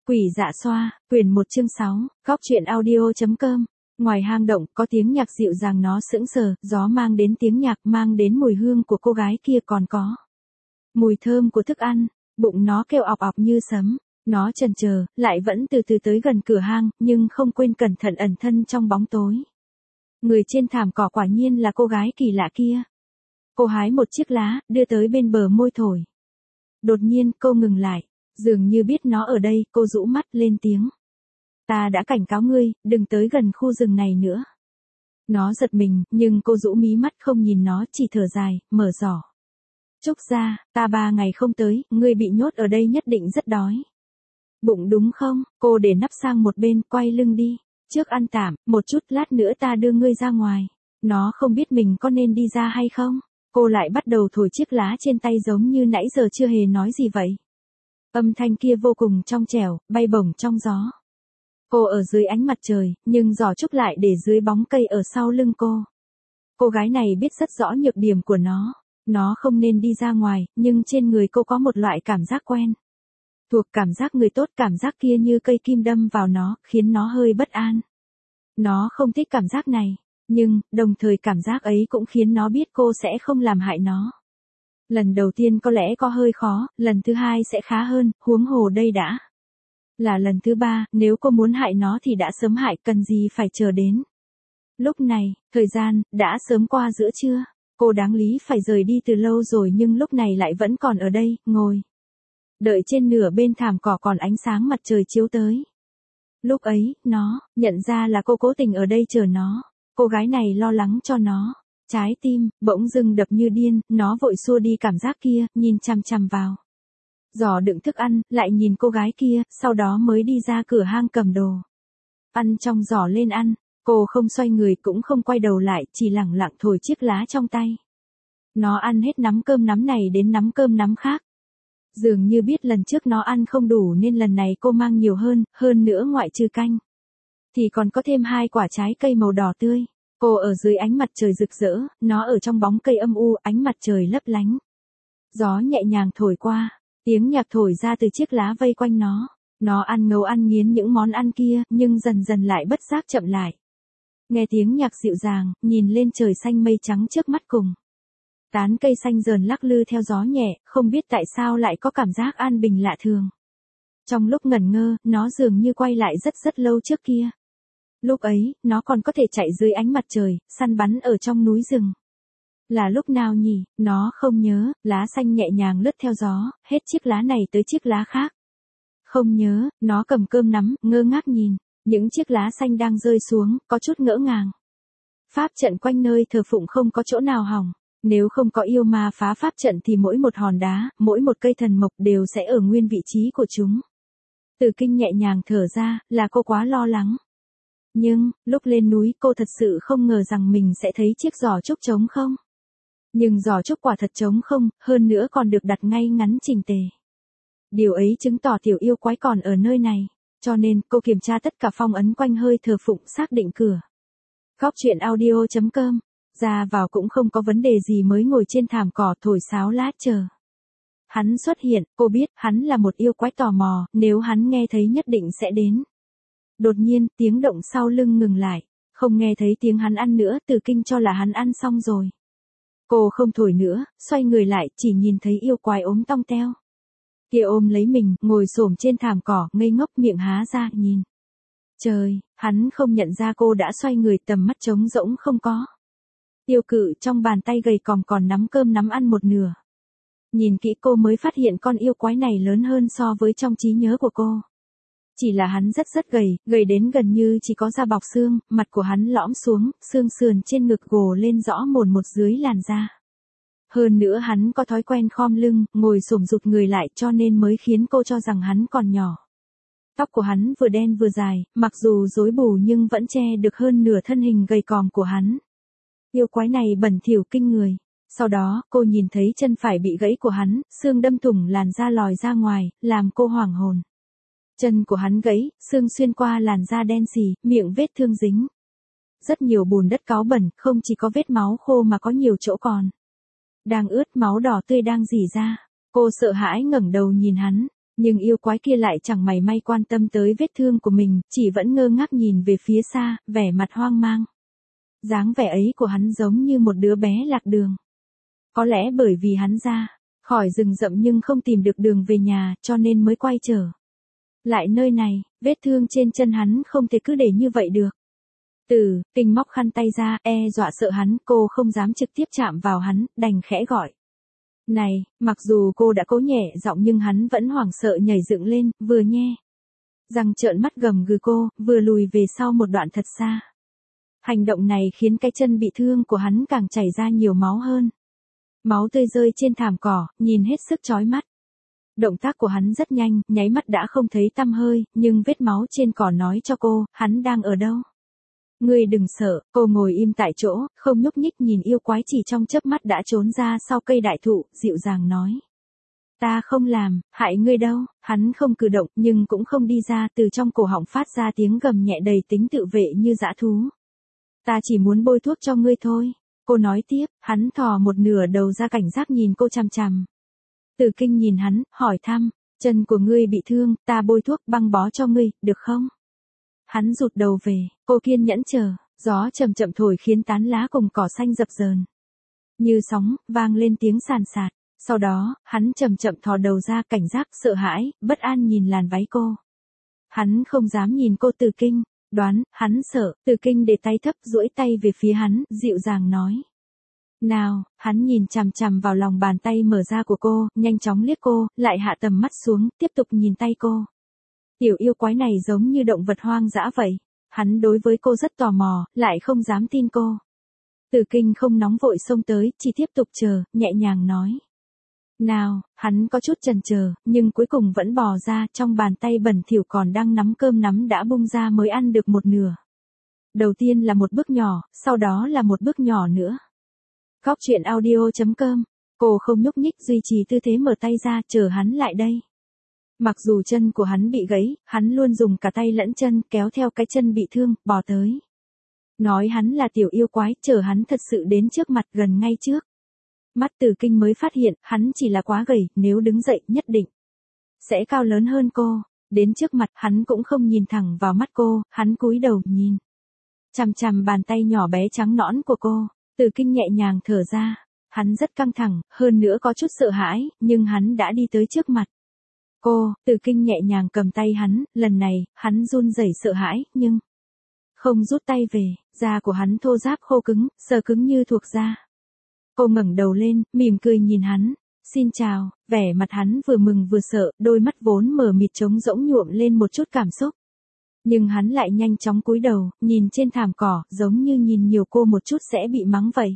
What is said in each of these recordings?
Quỷ dạ xoa, quyển 1 chương 6, góc truyện audio.com. Ngoài hang động có tiếng nhạc dịu dàng, nó sững sờ, gió mang đến tiếng nhạc, mang đến mùi hương của cô gái kia, còn có mùi thơm của thức ăn. Bụng nó kêu ọc ọc như sấm. Nó chần chờ, lại vẫn từ từ tới gần cửa hang, nhưng không quên cẩn thận ẩn thân trong bóng tối. Người trên thảm cỏ quả nhiên là cô gái kỳ lạ kia. Cô hái một chiếc lá, đưa tới bên bờ môi thổi. Đột nhiên cô ngừng lại. Dường như biết nó ở đây, cô rũ mắt lên tiếng. Ta đã cảnh cáo ngươi, đừng tới gần khu rừng này nữa. Nó giật mình, nhưng cô rũ mí mắt không nhìn nó, chỉ thở dài, mở giỏ. Trúc ra, ta 3 ngày không tới, ngươi bị nhốt ở đây nhất định rất đói. Bụng đúng không? Cô để nắp sang một bên, quay lưng đi. Trước ăn tạm, một chút, lát nữa ta đưa ngươi ra ngoài. Nó không biết mình có nên đi ra hay không. Cô lại bắt đầu thổi chiếc lá trên tay giống như nãy giờ chưa hề nói gì vậy. Âm thanh kia vô cùng trong trẻo, bay bổng trong gió. Cô ở dưới ánh mặt trời, nhưng giỏ trúc lại để dưới bóng cây ở sau lưng cô. Cô gái này biết rất rõ nhược điểm của nó. Nó không nên đi ra ngoài, nhưng trên người cô có một loại cảm giác quen. Thuộc cảm giác người tốt, cảm giác kia như cây kim đâm vào nó, khiến nó hơi bất an. Nó không thích cảm giác này, nhưng, đồng thời cảm giác ấy cũng khiến nó biết cô sẽ không làm hại nó. Lần đầu tiên có lẽ có hơi khó, lần thứ 2 sẽ khá hơn, huống hồ đây đã là lần thứ 3, nếu cô muốn hại nó thì đã sớm hại, cần gì phải chờ đến. Lúc này, thời gian, đã sớm qua giữa trưa, cô đáng lý phải rời đi từ lâu rồi nhưng lúc này lại vẫn còn ở đây, ngồi. Đợi trên nửa bên thảm cỏ còn ánh sáng mặt trời chiếu tới. Lúc ấy, nó, nhận ra là cô cố tình ở đây chờ nó, cô gái này lo lắng cho nó. Trái tim, bỗng dưng đập như điên, nó vội xua đi cảm giác kia, nhìn chằm chằm vào giỏ đựng thức ăn, lại nhìn cô gái kia, sau đó mới đi ra cửa hang cầm đồ. Ăn trong giỏ lên ăn, cô không xoay người cũng không quay đầu lại, chỉ lẳng lặng thổi chiếc lá trong tay. Nó ăn hết nắm cơm nắm này đến nắm cơm nắm khác. Dường như biết lần trước nó ăn không đủ nên lần này cô mang nhiều hơn nữa ngoại trừ canh. Thì còn có thêm 2 quả trái cây màu đỏ tươi. Cô ở dưới ánh mặt trời rực rỡ, nó ở trong bóng cây âm u, ánh mặt trời lấp lánh. Gió nhẹ nhàng thổi qua, tiếng nhạc thổi ra từ chiếc lá vây quanh nó. Nó ăn ngấu ăn nghiến những món ăn kia, nhưng dần dần lại bất giác chậm lại. Nghe tiếng nhạc dịu dàng, nhìn lên trời xanh mây trắng trước mắt cùng. Tán cây xanh dờn lắc lư theo gió nhẹ, không biết tại sao lại có cảm giác an bình lạ thường. Trong lúc ngẩn ngơ, nó dường như quay lại rất lâu trước kia. Lúc ấy, nó còn có thể chạy dưới ánh mặt trời, săn bắn ở trong núi rừng. Là lúc nào nhỉ, nó không nhớ, lá xanh nhẹ nhàng lướt theo gió, hết chiếc lá này tới chiếc lá khác. Không nhớ, nó cầm cơm nắm, ngơ ngác nhìn, những chiếc lá xanh đang rơi xuống, có chút ngỡ ngàng. Pháp trận quanh nơi thờ phụng không có chỗ nào hỏng, nếu không có yêu ma phá pháp trận thì mỗi một hòn đá, mỗi một cây thần mộc đều sẽ ở nguyên vị trí của chúng. Từ Kinh nhẹ nhàng thở ra, là cô quá lo lắng. Nhưng, lúc lên núi cô thật sự không ngờ rằng mình sẽ thấy chiếc giỏ trúc trống không. Nhưng giỏ trúc quả thật trống không, hơn nữa còn được đặt ngay ngắn chỉnh tề. Điều ấy chứng tỏ tiểu yêu quái còn ở nơi này, cho nên cô kiểm tra tất cả phong ấn quanh hơi thờ phụng, xác định cửa. Góc truyện audio.com, ra vào cũng không có vấn đề gì, mới ngồi trên thảm cỏ thổi sáo lá chờ. Hắn xuất hiện, cô biết hắn là một yêu quái tò mò, nếu hắn nghe thấy nhất định sẽ đến. Đột nhiên, tiếng động sau lưng ngừng lại, không nghe thấy tiếng hắn ăn nữa, Từ Kinh cho là hắn ăn xong rồi. Cô không thổi nữa, xoay người lại, chỉ nhìn thấy yêu quái ốm tong teo. Kia ôm lấy mình, ngồi xổm trên thảm cỏ, ngây ngốc, miệng há ra, nhìn. Trời, hắn không nhận ra cô đã xoay người, tầm mắt trống rỗng không có. Tiêu cự trong bàn tay gầy còm còn nắm cơm nắm ăn một nửa. Nhìn kỹ cô mới phát hiện con yêu quái này lớn hơn so với trong trí nhớ của cô. Chỉ là hắn rất gầy đến gần như chỉ có da bọc xương, mặt của hắn lõm xuống, xương sườn trên ngực gồ lên rõ mồn một dưới làn da. Hơn nữa hắn có thói quen khom lưng, ngồi xổm rụt người lại cho nên mới khiến cô cho rằng hắn còn nhỏ. Tóc của hắn vừa đen vừa dài, mặc dù rối bù nhưng vẫn che được hơn nửa thân hình gầy còm của hắn. Yêu quái này bẩn thỉu kinh người. Sau đó, cô nhìn thấy chân phải bị gãy của hắn, xương đâm thủng làn da lòi ra ngoài, làm cô hoảng hồn. Chân của hắn gãy, xương xuyên qua làn da đen xì, miệng vết thương dính. Rất nhiều bùn đất cáu bẩn, không chỉ có vết máu khô mà có nhiều chỗ còn đang ướt, máu đỏ tươi đang rỉ ra. Cô sợ hãi ngẩng đầu nhìn hắn, Nhưng yêu quái kia lại chẳng mảy may quan tâm tới vết thương của mình, chỉ vẫn ngơ ngác nhìn về phía xa, vẻ mặt hoang mang. Dáng vẻ ấy của hắn giống như một đứa bé lạc đường. Có lẽ bởi vì hắn ra khỏi rừng rậm nhưng không tìm được đường về nhà, cho nên mới quay trở lại nơi này, vết thương trên chân hắn không thể cứ để như vậy được. Tử Kinh móc khăn tay ra, dọa sợ hắn, cô không dám trực tiếp chạm vào hắn, đành khẽ gọi. Này, mặc dù cô đã cố nhẹ giọng nhưng hắn vẫn hoảng sợ nhảy dựng lên, vừa nhe răng trợn mắt gầm gừ cô, vừa lùi về sau một đoạn thật xa. Hành động này khiến cái chân bị thương của hắn càng chảy ra nhiều máu hơn. Máu tươi rơi trên thảm cỏ, nhìn hết sức chói mắt. Động tác của hắn rất nhanh, nháy mắt đã không thấy tăm hơi, nhưng vết máu trên cỏ nói cho cô, hắn đang ở đâu. Ngươi đừng sợ, cô ngồi im tại chỗ, không nhúc nhích nhìn yêu quái chỉ trong chớp mắt đã trốn ra sau cây đại thụ, dịu dàng nói. Ta không làm, hại ngươi đâu, hắn không cử động nhưng cũng không đi ra, từ trong cổ họng phát ra tiếng gầm nhẹ đầy tính tự vệ như dã thú. Ta chỉ muốn bôi thuốc cho ngươi thôi. Cô nói tiếp, hắn thò một nửa đầu ra cảnh giác nhìn cô chằm chằm. Tử Kinh nhìn hắn, hỏi thăm, chân của ngươi bị thương, ta bôi thuốc băng bó cho ngươi, được không? Hắn rụt đầu về, cô kiên nhẫn chờ, gió chậm chậm thổi khiến tán lá cùng cỏ xanh dập dờn. Như sóng, vang lên tiếng sàn sạt, sau đó, hắn chậm chậm thò đầu ra cảnh giác, sợ hãi, bất an nhìn làn váy cô. Hắn không dám nhìn cô Tử Kinh. Đoán, hắn sợ, Tử Kinh để tay thấp duỗi tay về phía hắn, dịu dàng nói. Nào, hắn nhìn chằm chằm vào lòng bàn tay mở ra của cô, nhanh chóng liếc cô, lại hạ tầm mắt xuống, tiếp tục nhìn tay cô. Tiểu yêu quái này giống như động vật hoang dã vậy. Hắn đối với cô rất tò mò, lại không dám tin cô. Tử Kinh không nóng vội xông tới, chỉ tiếp tục chờ, nhẹ nhàng nói. Nào, hắn có chút chần chờ, nhưng cuối cùng vẫn bò ra, trong bàn tay bẩn thỉu còn đang nắm cơm nắm đã bung ra mới ăn được một nửa. Đầu tiên là một bước nhỏ, sau đó là một bước nhỏ nữa. Góc truyện audio.com, cô không nhúc nhích duy trì tư thế mở tay ra chờ hắn lại đây. Mặc dù chân của hắn bị gãy, hắn luôn dùng cả tay lẫn chân kéo theo cái chân bị thương, bò tới. Nói hắn là tiểu yêu quái, chờ hắn thật sự đến trước mặt gần ngay trước. Mắt Tử Kinh mới phát hiện, hắn chỉ là quá gầy, nếu đứng dậy nhất định sẽ cao lớn hơn cô. Đến trước mặt, hắn cũng không nhìn thẳng vào mắt cô, hắn cúi đầu nhìn chằm chằm bàn tay nhỏ bé trắng nõn của cô. Tử Kinh nhẹ nhàng thở ra, hắn rất căng thẳng, hơn nữa có chút sợ hãi, nhưng hắn đã đi tới trước mặt cô. Tử Kinh nhẹ nhàng cầm tay hắn, lần này, hắn run rẩy sợ hãi, nhưng không rút tay về, da của hắn thô ráp khô cứng, sờ cứng như thuộc da. Cô ngẩng đầu lên, mỉm cười nhìn hắn. Xin chào, vẻ mặt hắn vừa mừng vừa sợ, đôi mắt vốn mờ mịt trống rỗng nhuộm lên một chút cảm xúc. Nhưng hắn lại nhanh chóng cúi đầu, nhìn trên thảm cỏ, giống như nhìn nhiều cô một chút sẽ bị mắng vậy.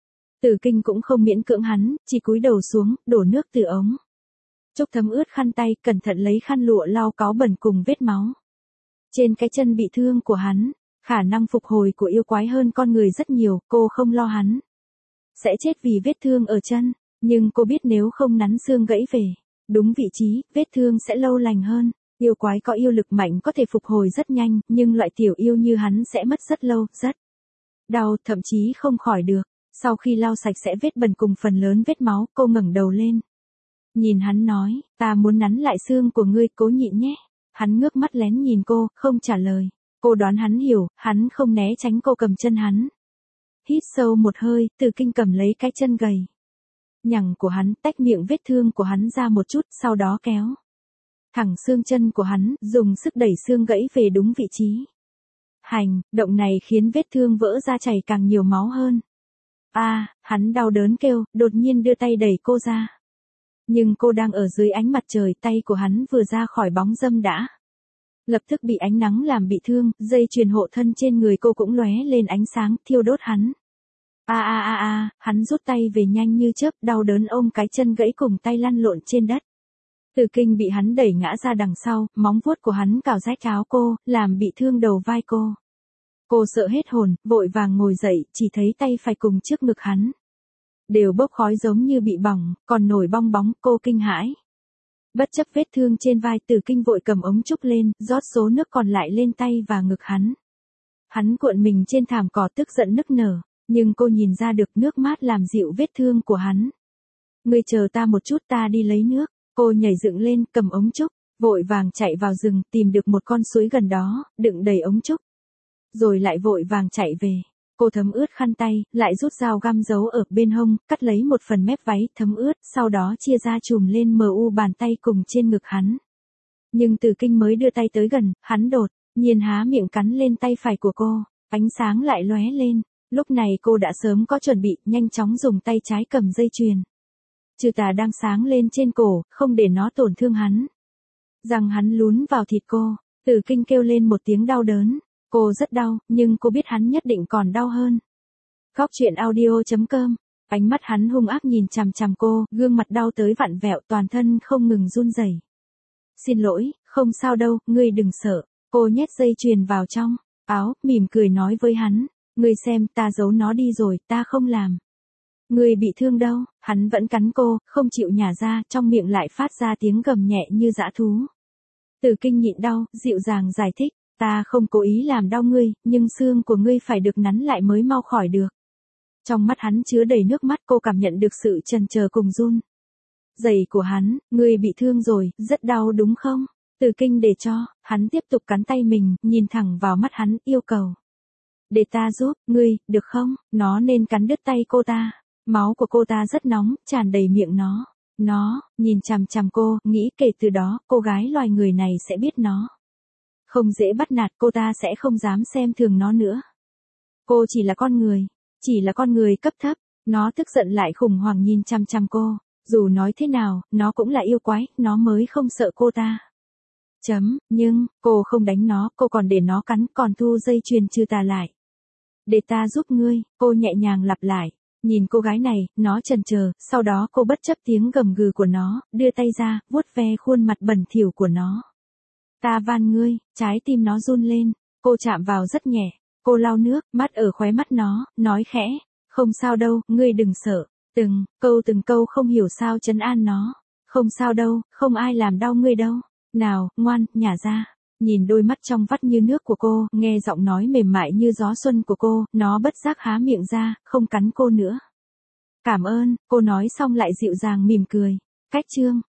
Tử Kinh cũng không miễn cưỡng hắn, chỉ cúi đầu xuống, đổ nước từ ống trúc thấm ướt khăn tay, cẩn thận lấy khăn lụa lau cáu bẩn cùng vết máu trên cái chân bị thương của hắn. Khả năng phục hồi của yêu quái hơn con người rất nhiều, cô không lo hắn sẽ chết vì vết thương ở chân, nhưng cô biết nếu không nắn xương gãy về đúng vị trí, vết thương sẽ lâu lành hơn. Yêu quái có yêu lực mạnh có thể phục hồi rất nhanh, nhưng loại tiểu yêu như hắn sẽ mất rất lâu, rất đau, thậm chí không khỏi được. Sau khi lau sạch sẽ vết bẩn cùng phần lớn vết máu, cô ngẩng đầu lên. Nhìn hắn nói, ta muốn nắn lại xương của ngươi, cố nhịn nhé. Hắn ngước mắt lén nhìn cô, không trả lời. Cô đoán hắn hiểu, hắn không né tránh cô cầm chân hắn. Hít sâu một hơi, Tử Kinh cầm lấy cái chân gầy nhằng của hắn, tách miệng vết thương của hắn ra một chút, sau đó kéo thẳng xương chân của hắn, dùng sức đẩy xương gãy về đúng vị trí. Hành, động này khiến vết thương vỡ ra chảy càng nhiều máu hơn. Hắn đau đớn kêu, đột nhiên đưa tay đẩy cô ra. Nhưng cô đang ở dưới ánh mặt trời, tay của hắn vừa ra khỏi bóng râm đã lập tức bị ánh nắng làm bị thương, dây chuyền hộ thân trên người cô cũng lóe lên ánh sáng, thiêu đốt hắn. Hắn rút tay về nhanh như chớp, đau đớn ôm cái chân gãy cùng tay lăn lộn trên đất. Tử Kinh bị hắn đẩy ngã ra đằng sau, móng vuốt của hắn cào rách áo cô, làm bị thương đầu vai cô. Cô sợ hết hồn, vội vàng ngồi dậy, chỉ thấy tay phải cùng trước ngực hắn đều bốc khói giống như bị bỏng, còn nổi bong bóng, cô kinh hãi. Bất chấp vết thương trên vai, Tử Kinh vội cầm ống trúc lên, rót số nước còn lại lên tay và ngực hắn. Hắn cuộn mình trên thảm cỏ tức giận nức nở, nhưng cô nhìn ra được nước mát làm dịu vết thương của hắn. Ngươi chờ ta một chút, ta đi lấy nước. Cô nhảy dựng lên, cầm ống trúc Vội vàng chạy vào rừng tìm được một con suối gần đó, đựng đầy ống trúc. Rồi lại vội vàng chạy về. Cô thấm ướt khăn tay, lại rút dao găm giấu ở bên hông, cắt lấy một phần mép váy thấm ướt, sau đó chia ra chùm lên bàn tay cùng trên ngực hắn. Nhưng Từ Kinh mới đưa tay tới gần, hắn đột nhiên há miệng cắn lên tay phải của cô, ánh sáng lại lóe lên. Lúc này cô đã sớm có chuẩn bị, nhanh chóng dùng tay trái cầm dây chuyền. Trừ tà đang sáng lên trên cổ, không để nó tổn thương hắn. Răng hắn lún vào thịt cô, Từ Kinh kêu lên một tiếng đau đớn. Cô rất đau, nhưng cô biết hắn nhất định còn đau hơn. Góc truyện audio.com. Ánh mắt hắn hung ác nhìn chằm chằm cô, gương mặt đau tới vặn vẹo, toàn thân không ngừng run rẩy. Xin lỗi, không sao đâu, ngươi đừng sợ. Cô nhét dây chuyền vào trong áo, mỉm cười nói với hắn. Ngươi xem, ta giấu nó đi rồi, ta không làm. Ngươi bị thương đâu, hắn vẫn cắn cô, không chịu nhả ra, trong miệng lại phát ra tiếng gầm nhẹ như dã thú. Từ Kinh nhịn đau, dịu dàng giải thích. Ta không cố ý làm đau ngươi, nhưng xương của ngươi phải được nắn lại mới mau khỏi được. Trong mắt hắn chứa đầy nước mắt, cô cảm nhận được sự chần chờ cùng run rẩy của hắn. Ngươi bị thương rồi, rất đau đúng không? Từ Kinh để cho, hắn tiếp tục cắn tay mình, nhìn thẳng vào mắt hắn, yêu cầu. Để ta giúp, ngươi, được không? Nó nên cắn đứt tay cô ta. Máu của cô ta rất nóng, tràn đầy miệng nó. Nó, nhìn chằm chằm cô, nghĩ kể từ đó, cô gái loài người này sẽ biết nó không dễ bắt nạt, cô ta sẽ không dám xem thường nó nữa. Cô chỉ là con người cấp thấp. Nó tức giận lại khủng hoảng nhìn chằm chằm cô. Dù nói thế nào, nó cũng là yêu quái, nó mới không sợ cô ta. Nhưng, cô không đánh nó, cô còn để nó cắn, còn thu dây chuyền trừ tà lại. Để ta giúp ngươi, cô nhẹ nhàng lặp lại. Nhìn cô gái này, nó chần chờ, sau đó cô bất chấp tiếng gầm gừ của nó, đưa tay ra, vuốt ve khuôn mặt bẩn thỉu của nó. Ta van ngươi, trái tim nó run lên, cô chạm vào rất nhẹ, cô lau nước, mắt ở khóe mắt nó, nói khẽ, không sao đâu, ngươi đừng sợ, từng câu không hiểu sao trấn an nó, không sao đâu, không ai làm đau ngươi đâu, nào, ngoan, nhả ra. Nhìn đôi mắt trong vắt như nước của cô, nghe giọng nói mềm mại như gió xuân của cô, nó bất giác há miệng ra, không cắn cô nữa. Cảm ơn, cô nói xong lại dịu dàng mỉm cười. Cách chương